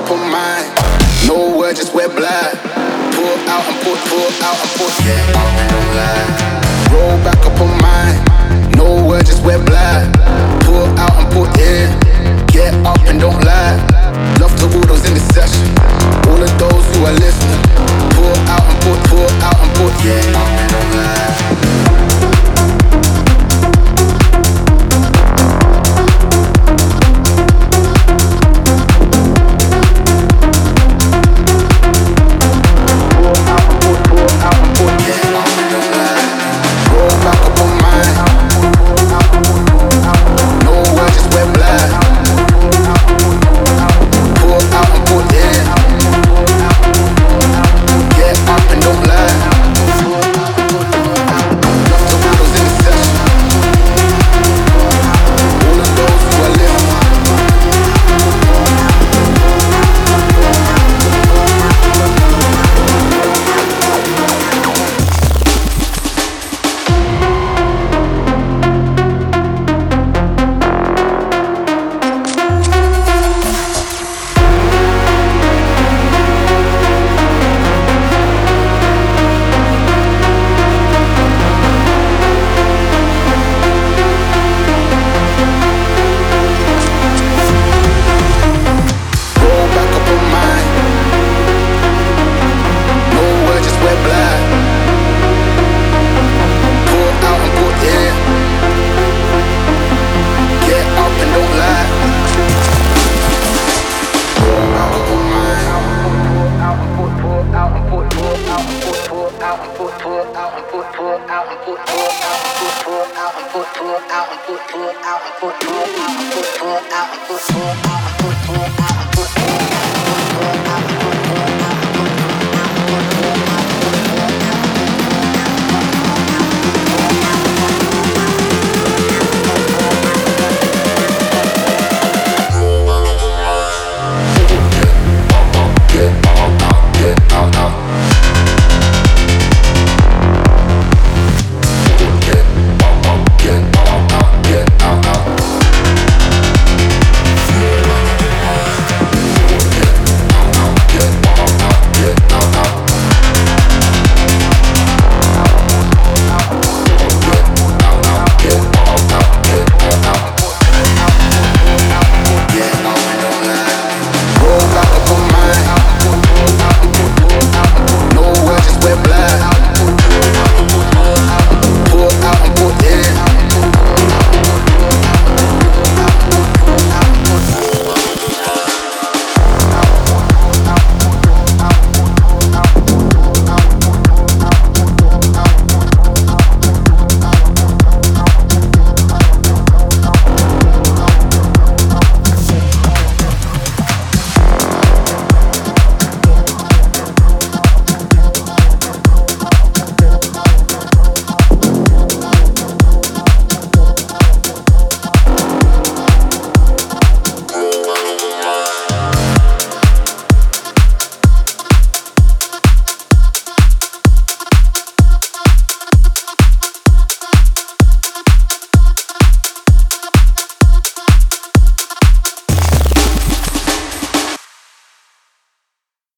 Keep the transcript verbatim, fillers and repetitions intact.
up on mine. No word, just wet blood. Pull out and put, pull out and put, yeah, up and don't lie. Roll back up on mine. No word, just wet blood. Pull out and put, yeah, get up and don't lie. Love to all those in the session, all of those who are listening. Pull out and put, pull out and put, yeah, up and don't lie. Pull out and put, pull out and put, pull out and put, pull out and put, pull out and put, pull out.